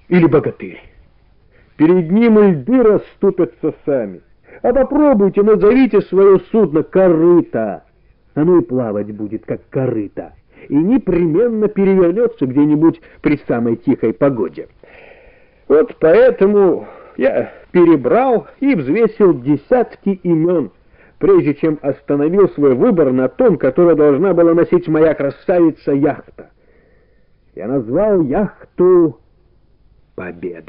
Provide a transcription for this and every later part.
или богатырь. Перед ним льды расступятся сами. А попробуйте, назовите свое судно корыто. Оно и плавать будет, как корыто, и непременно перевернется где-нибудь при самой тихой погоде. Вот поэтому я перебрал и взвесил десятки имен, прежде чем остановил свой выбор на том, которое должна была носить моя красавица-яхта. Я назвал яхту «Победа».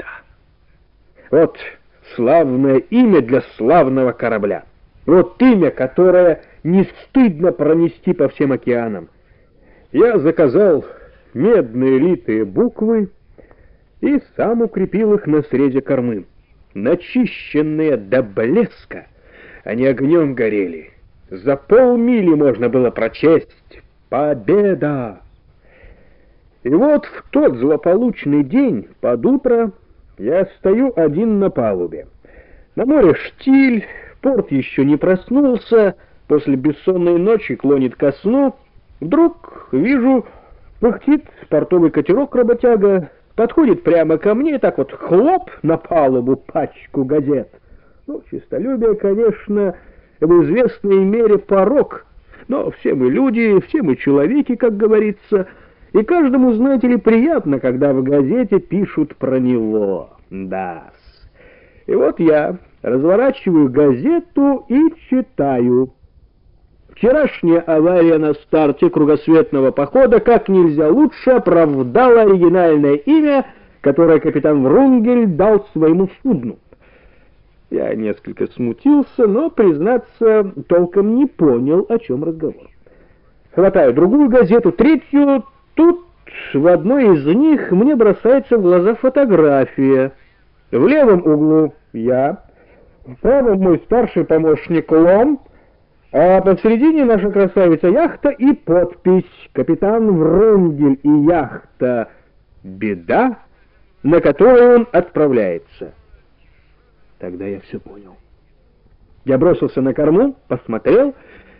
Вот славное имя для славного корабля. Вот имя, которое не стыдно пронести по всем океанам. Я заказал медные литые буквы и сам укрепил их на срезе кормы. Начищенные до блеска, они огнем горели. За полмили можно было прочесть «Победа». И вот в тот злополучный день, под утро, я стою один на палубе. На море штиль, порт еще не проснулся, после бессонной ночи клонит ко сну. Вдруг вижу, пыхтит портовый катерок-работяга, подходит прямо ко мне, так вот хлоп на палубу пачку газет. Ну, честолюбие, конечно, в известной мере порок, но все мы люди, все мы человеки, как говорится, и каждому, знаете ли, приятно, когда в газете пишут про него. Да-с. И вот я разворачиваю газету и читаю. Вчерашняя авария на старте кругосветного похода как нельзя лучше оправдала оригинальное имя, которое капитан Врунгель дал своему судну. Я несколько смутился, но, признаться, толком не понял, о чем разговор. Хватаю другую газету, третью. Тут в одной из них мне бросается в глаза фотография. В левом углу я, в правом мой старший помощник Лом, а посередине наша красавица-яхта и подпись «Капитан Врунгель и яхта «Беда», на которую он отправляется. Тогда я все понял. Я бросился на корму, посмотрел.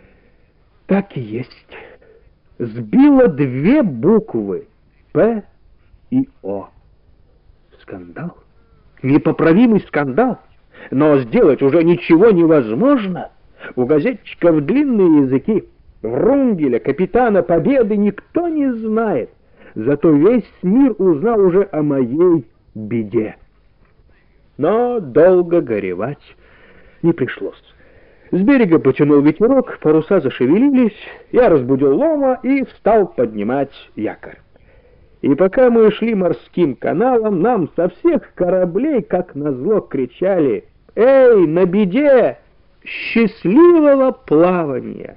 Так и есть. Сбило две буквы «П» и «О». Скандал. Непоправимый скандал. Но сделать уже ничего невозможно. У газетчиков длинные языки. Врунгеля, капитана Победы, никто не знает. Зато весь мир узнал уже о моей беде. Но долго горевать не пришлось. С берега потянул ветерок, паруса зашевелились, я разбудил Лома и стал поднимать якорь. И пока мы шли морским каналом, нам со всех кораблей, как назло, кричали: «Эй, на беде! Счастливого плавания!»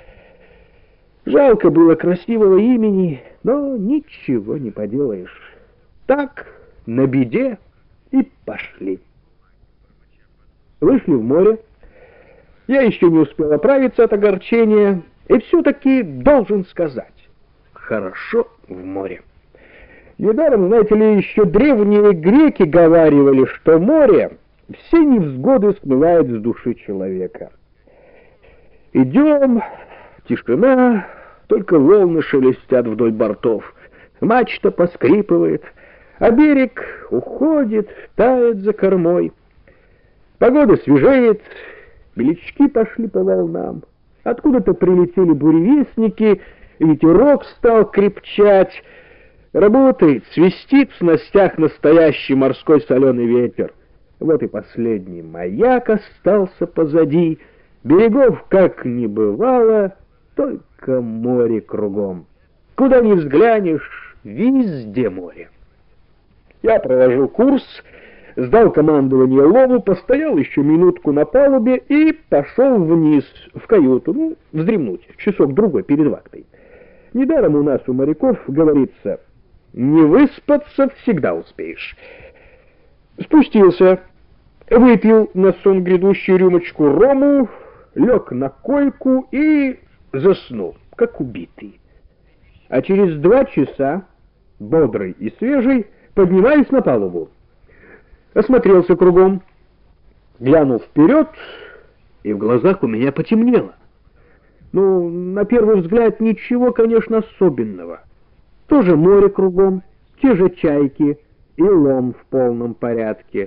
Жалко было красивого имени, но ничего не поделаешь. Так, на беде и пошли. Вышли в море. Я еще не успел оправиться от огорчения, и все-таки должен сказать: хорошо в море. Недаром, знаете ли, еще древние греки говаривали, что море все невзгоды смывает с души человека. Идем, тишина, только волны шелестят вдоль бортов, мачта поскрипывает, а берег уходит, тает за кормой. Погода свежеет, белячки пошли по волнам, откуда-то прилетели буревестники, ветерок стал крепчать, работает, свистит в снастях настоящий морской соленый ветер. Вот и последний маяк остался позади, берегов как не бывало, только море кругом. Куда ни взглянешь, везде море. Я проложил курс, сдал командование Лому, постоял еще минутку на палубе и пошел вниз, в каюту, вздремнуть, часок-другой перед вахтой. Недаром у нас, у моряков, говорится: не выспаться всегда успеешь. Спустился, выпил на сон грядущую рюмочку рому, лег на койку и заснул, как убитый. А через 2 часа, бодрый и свежий, поднимаюсь на палубу. Осмотрелся кругом, глянул вперед, и в глазах у меня потемнело. На первый взгляд ничего, конечно, особенного. Тоже море кругом, те же чайки, и лом в полном порядке.